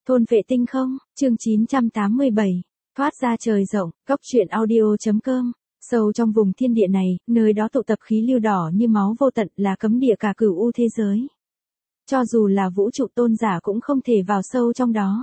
Thôn vệ tinh không, chương 987, thoát ra trời rộng, góc truyện audio.com. Sâu trong vùng thiên địa này, nơi đó tụ tập khí lưu đỏ như máu vô tận là cấm địa cả cửu u thế giới. Cho dù là vũ trụ tôn giả cũng không thể vào sâu trong đó.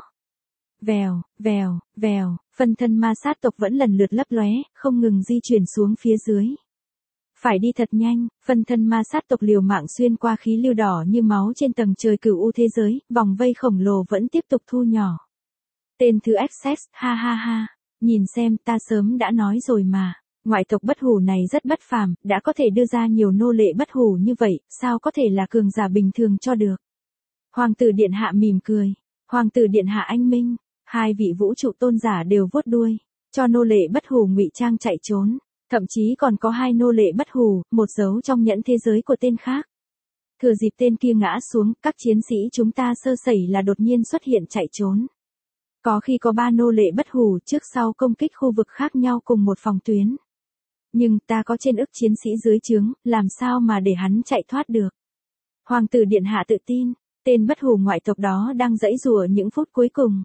Vèo, vèo, vèo, phân thân ma sát tộc vẫn lần lượt lấp lóe, không ngừng di chuyển xuống phía dưới. Phải đi thật nhanh, phân thân ma sát tộc liều mạng xuyên qua khí lưu đỏ như máu trên tầng trời cửu u thế giới, vòng vây khổng lồ vẫn tiếp tục thu nhỏ. Tên thứ Access, ha ha ha, nhìn xem ta sớm đã nói rồi mà, ngoại tộc bất hủ này rất bất phàm, đã có thể đưa ra nhiều nô lệ bất hủ như vậy, sao có thể là cường giả bình thường cho được. Hoàng tử điện hạ mỉm cười, hoàng tử điện hạ anh minh, hai vị vũ trụ tôn giả đều vuốt đuôi, cho nô lệ bất hủ ngụy trang chạy trốn. Thậm chí còn có hai nô lệ bất hủ, một giấu trong nhẫn thế giới của tên khác. Thừa dịp tên kia ngã xuống, các chiến sĩ chúng ta sơ sẩy là đột nhiên xuất hiện chạy trốn. Có khi có ba nô lệ bất hủ trước sau công kích khu vực khác nhau cùng một phòng tuyến. Nhưng ta có trên ức chiến sĩ dưới trướng, làm sao mà để hắn chạy thoát được. Hoàng tử điện hạ tự tin, tên bất hủ ngoại tộc đó đang giãy giụa những phút cuối cùng.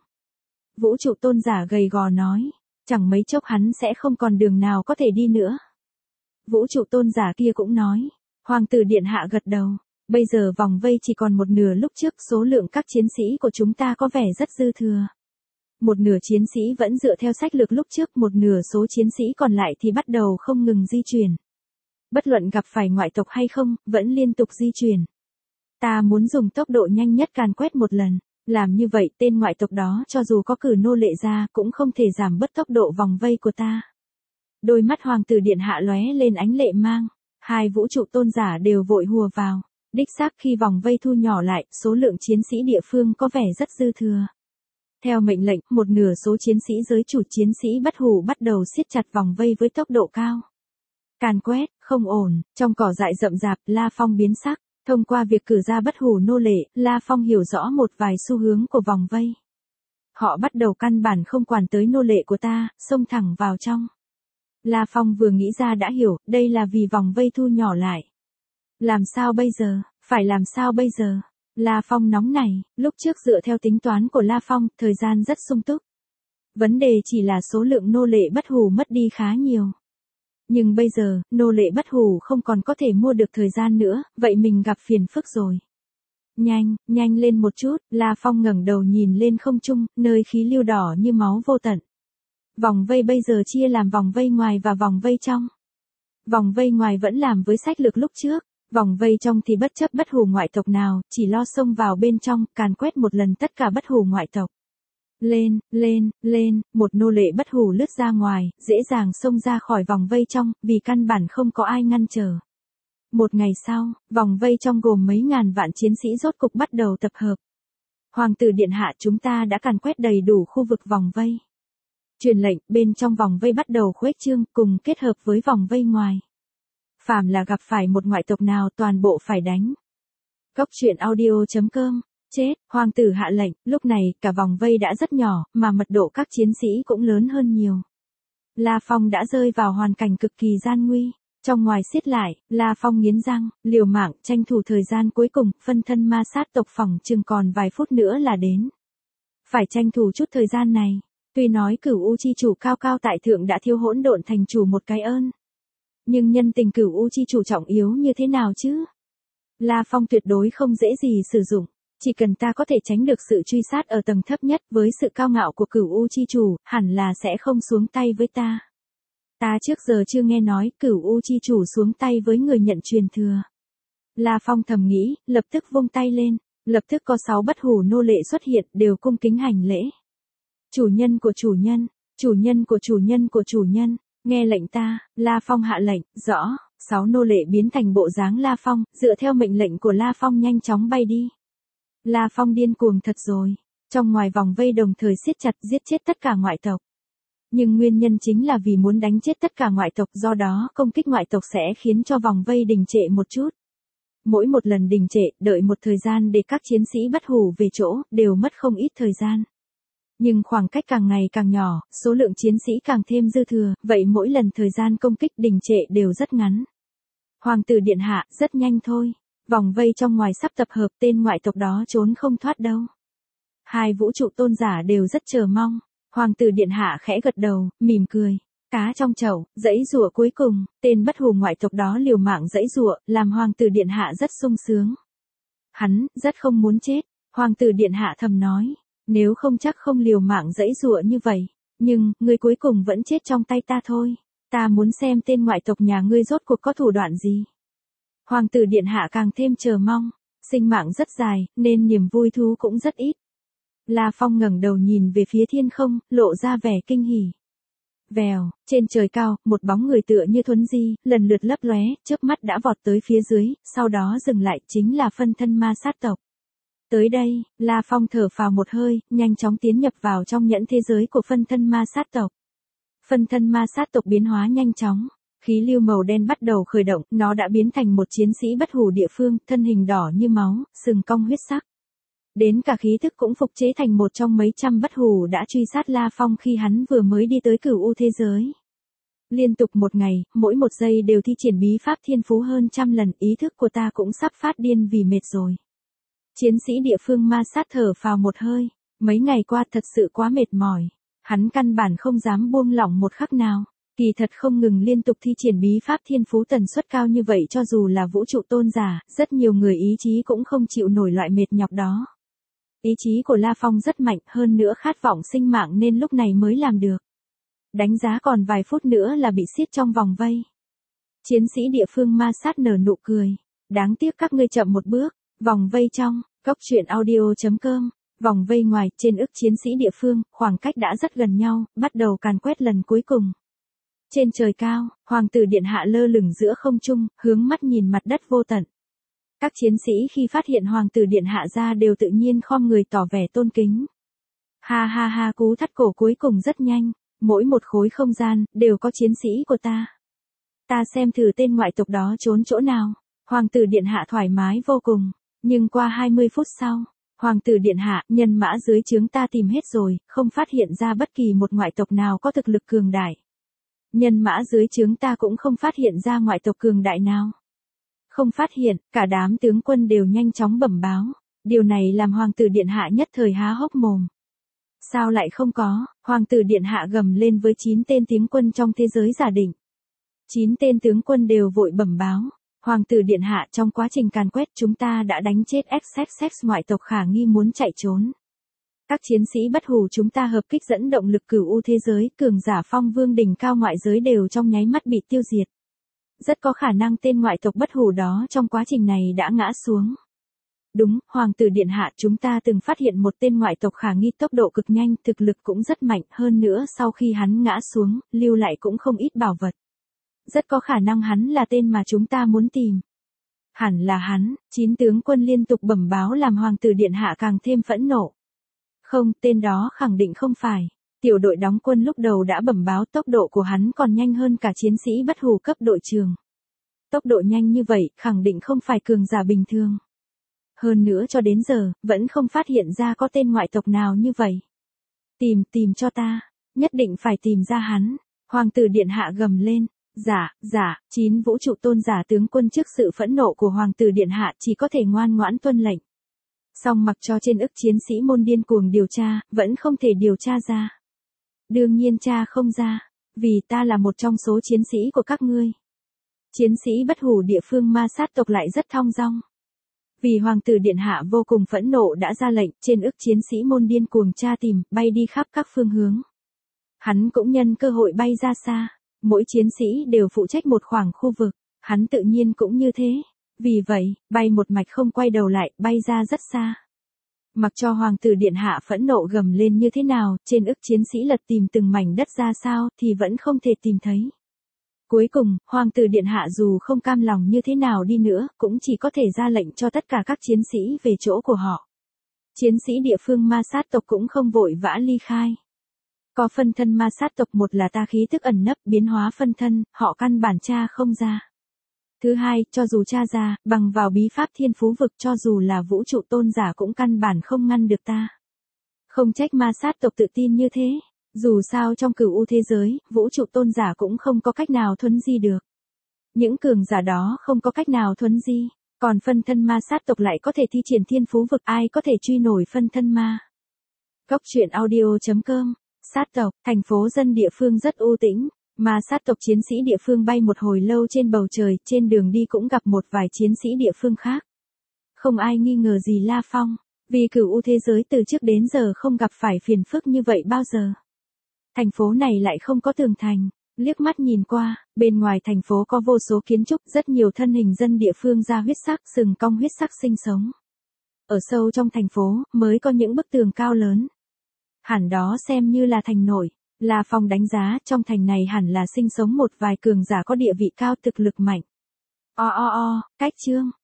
Vũ trụ tôn giả gầy gò nói. Chẳng mấy chốc hắn sẽ không còn đường nào có thể đi nữa. Vũ trụ tôn giả kia cũng nói. Hoàng tử điện hạ gật đầu. Bây giờ vòng vây chỉ còn một nửa, lúc trước số lượng các chiến sĩ của chúng ta có vẻ rất dư thừa. Một nửa chiến sĩ vẫn dựa theo sách lược lúc trước, một nửa số chiến sĩ còn lại thì bắt đầu không ngừng di chuyển. Bất luận gặp phải ngoại tộc hay không, vẫn liên tục di chuyển. Ta muốn dùng tốc độ nhanh nhất càn quét một lần. Làm như vậy tên ngoại tộc đó cho dù có cử nô lệ ra cũng không thể giảm bớt tốc độ vòng vây của ta. Đôi mắt hoàng tử điện hạ lóe lên ánh lệ mang. Hai vũ trụ tôn giả đều vội hùa vào. Đích xác khi vòng vây thu nhỏ lại, số lượng chiến sĩ địa phương có vẻ rất dư thừa. Theo mệnh lệnh, một nửa số chiến sĩ giới chủ chiến sĩ bất hủ bắt đầu siết chặt vòng vây với tốc độ cao. Càn quét, không ổn, trong cỏ dại rậm rạp, La Phong biến sắc. Thông qua việc cử ra bất hủ nô lệ, La Phong hiểu rõ một vài xu hướng của vòng vây. Họ bắt đầu căn bản không quản tới nô lệ của ta, xông thẳng vào trong. La Phong vừa nghĩ ra đã hiểu, đây là vì vòng vây thu nhỏ lại. Làm sao bây giờ, phải làm sao bây giờ? La Phong nóng nảy, lúc trước dựa theo tính toán của La Phong, thời gian rất sung túc. Vấn đề chỉ là số lượng nô lệ bất hủ mất đi khá nhiều. Nhưng bây giờ, nô lệ bất hủ không còn có thể mua được thời gian nữa, vậy mình gặp phiền phức rồi. Nhanh, nhanh lên một chút, La Phong ngẩng đầu nhìn lên không trung, nơi khí lưu đỏ như máu vô tận. Vòng vây bây giờ chia làm vòng vây ngoài và vòng vây trong. Vòng vây ngoài vẫn làm với sách lược lúc trước, vòng vây trong thì bất chấp bất hủ ngoại tộc nào, chỉ lo xông vào bên trong, càn quét một lần tất cả bất hủ ngoại tộc. Lên, lên, lên, một nô lệ bất hủ lướt ra ngoài, dễ dàng xông ra khỏi vòng vây trong, vì căn bản không có ai ngăn trở. Một ngày sau, vòng vây trong gồm mấy ngàn vạn chiến sĩ rốt cục bắt đầu tập hợp. Hoàng tử điện hạ, chúng ta đã càn quét đầy đủ khu vực vòng vây. Truyền lệnh, bên trong vòng vây bắt đầu khuếch trương, cùng kết hợp với vòng vây ngoài. Phàm là gặp phải một ngoại tộc nào toàn bộ phải đánh. Góc truyện audio.com. Chết, hoàng tử hạ lệnh, lúc này, cả vòng vây đã rất nhỏ, mà mật độ các chiến sĩ cũng lớn hơn nhiều. La Phong đã rơi vào hoàn cảnh cực kỳ gian nguy. Trong ngoài xiết lại, La Phong nghiến răng, liều mạng, tranh thủ thời gian cuối cùng, phân thân ma sát tộc phỏng chừng còn vài phút nữa là đến. Phải tranh thủ chút thời gian này. Tuy nói cửu u chi chủ cao cao tại thượng đã thiêu hỗn độn thành chủ một cái ơn. Nhưng nhân tình cửu u chi chủ trọng yếu như thế nào chứ? La Phong tuyệt đối không dễ gì sử dụng. Chỉ cần ta có thể tránh được sự truy sát ở tầng thấp nhất, với sự cao ngạo của cửu u chi chủ, hẳn là sẽ không xuống tay với ta. Ta trước giờ chưa nghe nói cửu u chi chủ xuống tay với người nhận truyền thừa. La Phong thầm nghĩ, lập tức vung tay lên, lập tức có 6 bất hủ nô lệ xuất hiện, đều cung kính hành lễ. Chủ nhân của chủ nhân, chủ nhân của chủ nhân của chủ nhân, nghe lệnh ta. La Phong hạ lệnh, rõ. 6 nô lệ biến thành bộ dáng La Phong, dựa theo mệnh lệnh của La Phong nhanh chóng bay đi. La Phong điên cuồng thật rồi. Trong ngoài vòng vây đồng thời siết chặt, giết chết tất cả ngoại tộc. Nhưng nguyên nhân chính là vì muốn đánh chết tất cả ngoại tộc, do đó công kích ngoại tộc sẽ khiến cho vòng vây đình trệ một chút. Mỗi một lần đình trệ, đợi một thời gian để các chiến sĩ bất hủ về chỗ, đều mất không ít thời gian. Nhưng khoảng cách càng ngày càng nhỏ, số lượng chiến sĩ càng thêm dư thừa, vậy mỗi lần thời gian công kích đình trệ đều rất ngắn. Hoàng tử điện hạ, rất nhanh thôi. Vòng vây trong ngoài sắp tập hợp, tên ngoại tộc đó trốn không thoát đâu. Hai vũ trụ tôn giả đều rất chờ mong. Hoàng tử điện hạ khẽ gật đầu, mỉm cười. Cá trong chậu, giãy giụa cuối cùng, tên bất hủ ngoại tộc đó liều mạng giãy giụa, làm hoàng tử điện hạ rất sung sướng. Hắn rất không muốn chết, hoàng tử điện hạ thầm nói, nếu không chắc không liều mạng giãy giụa như vậy, nhưng người cuối cùng vẫn chết trong tay ta thôi. Ta muốn xem tên ngoại tộc nhà ngươi rốt cuộc có thủ đoạn gì. Hoàng tử điện hạ càng thêm chờ mong, sinh mạng rất dài, nên niềm vui thú cũng rất ít. La Phong ngẩng đầu nhìn về phía thiên không, lộ ra vẻ kinh hỉ. Vèo, trên trời cao, một bóng người tựa như thuấn di, lần lượt lấp lóe, chớp mắt đã vọt tới phía dưới, sau đó dừng lại, chính là phân thân ma sát tộc. Tới đây, La Phong thở phào một hơi, nhanh chóng tiến nhập vào trong nhẫn thế giới của phân thân ma sát tộc. Phân thân ma sát tộc biến hóa nhanh chóng, khí lưu màu đen bắt đầu khởi động, nó đã biến thành một chiến sĩ bất hủ địa phương, thân hình đỏ như máu, sừng cong huyết sắc. Đến cả khí thức cũng phục chế thành một trong mấy trăm bất hủ đã truy sát La Phong khi hắn vừa mới đi tới cửu u thế giới. Liên tục một ngày, mỗi một giây đều thi triển bí pháp thiên phú hơn trăm lần, ý thức của ta cũng sắp phát điên vì mệt rồi. Chiến sĩ địa phương ma sát thở phào một hơi, mấy ngày qua thật sự quá mệt mỏi. Hắn căn bản không dám buông lỏng một khắc nào. Kỳ thật không ngừng liên tục thi triển bí pháp thiên phú tần suất cao như vậy, cho dù là vũ trụ tôn giả, rất nhiều người ý chí cũng không chịu nổi loại mệt nhọc đó. Ý chí của La Phong rất mạnh, hơn nữa khát vọng sinh mạng nên lúc này mới làm được. Đánh giá còn vài phút nữa là bị siết trong vòng vây. Chiến sĩ địa phương ma sát nở nụ cười. Đáng tiếc các ngươi chậm một bước. Vòng vây trong, Cốc Truyện Audio.com. Vòng vây ngoài, trên ức chiến sĩ địa phương, khoảng cách đã rất gần nhau, bắt đầu càn quét lần cuối cùng. Trên trời cao, hoàng tử điện hạ lơ lửng giữa không trung, hướng mắt nhìn mặt đất vô tận. Các chiến sĩ khi phát hiện hoàng tử điện hạ ra đều tự nhiên khom người tỏ vẻ tôn kính. Ha ha ha, cú thắt cổ cuối cùng rất nhanh, mỗi một khối không gian, đều có chiến sĩ của ta. Ta xem thử tên ngoại tộc đó trốn chỗ nào. Hoàng tử điện hạ thoải mái vô cùng, nhưng qua 20 phút sau, hoàng tử điện hạ, nhân mã dưới trướng ta tìm hết rồi, không phát hiện ra bất kỳ một ngoại tộc nào có thực lực cường đại. Nhân mã dưới trướng ta cũng không phát hiện ra ngoại tộc cường đại nào. Không phát hiện, cả đám tướng quân đều nhanh chóng bẩm báo. Điều này làm hoàng tử điện hạ nhất thời há hốc mồm. Sao lại không có? Hoàng tử điện hạ gầm lên với 9 tên tướng quân trong thế giới giả định. 9 tên tướng quân đều vội bẩm báo. Hoàng tử điện hạ, trong quá trình càn quét chúng ta đã đánh chết XXX ngoại tộc khả nghi muốn chạy trốn. Các chiến sĩ bất hủ chúng ta hợp kích dẫn động lực cửu u thế giới, cường giả phong vương đỉnh cao ngoại giới đều trong nháy mắt bị tiêu diệt. Rất có khả năng tên ngoại tộc bất hủ đó trong quá trình này đã ngã xuống. Đúng, hoàng tử điện hạ, chúng ta từng phát hiện một tên ngoại tộc khả nghi tốc độ cực nhanh, thực lực cũng rất mạnh, hơn nữa sau khi hắn ngã xuống, lưu lại cũng không ít bảo vật. Rất có khả năng hắn là tên mà chúng ta muốn tìm. Hẳn là hắn, 9 tướng quân liên tục bẩm báo làm hoàng tử điện hạ càng thêm phẫn nộ. Không, tên đó khẳng định không phải. Tiểu đội đóng quân lúc đầu đã bẩm báo tốc độ của hắn còn nhanh hơn cả chiến sĩ bất hủ cấp đội trưởng. Tốc độ nhanh như vậy, khẳng định không phải cường giả bình thường. Hơn nữa cho đến giờ, vẫn không phát hiện ra có tên ngoại tộc nào như vậy. Tìm cho ta, nhất định phải tìm ra hắn. Hoàng tử điện hạ gầm lên. Dạ, 9 vũ trụ tôn giả tướng quân trước sự phẫn nộ của hoàng tử điện hạ chỉ có thể ngoan ngoãn tuân lệnh. Song mặc cho trên ức chiến sĩ môn điên cuồng điều tra, vẫn không thể điều tra ra. Đương nhiên tra không ra, vì ta là một trong số chiến sĩ của các ngươi. Chiến sĩ bất hủ địa phương ma sát tộc lại rất thong dong. Vì hoàng tử điện hạ vô cùng phẫn nộ đã ra lệnh, trên ức chiến sĩ môn điên cuồng tra tìm, bay đi khắp các phương hướng. Hắn cũng nhân cơ hội bay ra xa. Mỗi chiến sĩ đều phụ trách một khoảng khu vực, hắn tự nhiên cũng như thế. Vì vậy, bay một mạch không quay đầu lại, bay ra rất xa. Mặc cho hoàng tử điện hạ phẫn nộ gầm lên như thế nào, trên ức chiến sĩ lật tìm từng mảnh đất ra sao, thì vẫn không thể tìm thấy. Cuối cùng, hoàng tử điện hạ dù không cam lòng như thế nào đi nữa, cũng chỉ có thể ra lệnh cho tất cả các chiến sĩ về chỗ của họ. Chiến sĩ địa phương ma sát tộc cũng không vội vã ly khai. Có phân thân ma sát tộc, một là ta khí tức ẩn nấp biến hóa phân thân, họ căn bản tra không ra. Thứ hai, cho dù tra ra, bằng vào bí pháp thiên phú vực, cho dù là vũ trụ tôn giả cũng căn bản không ngăn được ta. Không trách ma sát tộc tự tin như thế. Dù sao trong cửu u thế giới, vũ trụ tôn giả cũng không có cách nào thuấn di được. Những cường giả đó không có cách nào thuấn di. Còn phân thân ma sát tộc lại có thể thi triển thiên phú vực, ai có thể truy nổi phân thân ma. Góc truyện audio.com. Sát tộc, thành phố dân địa phương rất u tĩnh, mà sát tộc chiến sĩ địa phương bay một hồi lâu trên bầu trời, trên đường đi cũng gặp một vài chiến sĩ địa phương khác. Không ai nghi ngờ gì La Phong, vì cửu u thế giới từ trước đến giờ không gặp phải phiền phức như vậy bao giờ. Thành phố này lại không có tường thành, liếc mắt nhìn qua, bên ngoài thành phố có vô số kiến trúc, rất nhiều thân hình dân địa phương da huyết sắc, sừng cong huyết sắc sinh sống. Ở sâu trong thành phố, mới có những bức tường cao lớn. Hẳn đó xem như là thành nội. La Phong đánh giá trong thành này hẳn là sinh sống một vài cường giả có địa vị cao, thực lực mạnh. Cách chương,